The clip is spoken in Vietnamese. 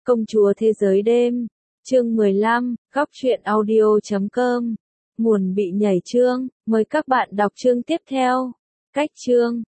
Công chúa thế giới đêm. Chương 15, góc truyện audio.com. Nguồn bị nhảy chương, mời các bạn đọc chương tiếp theo. Cách chương.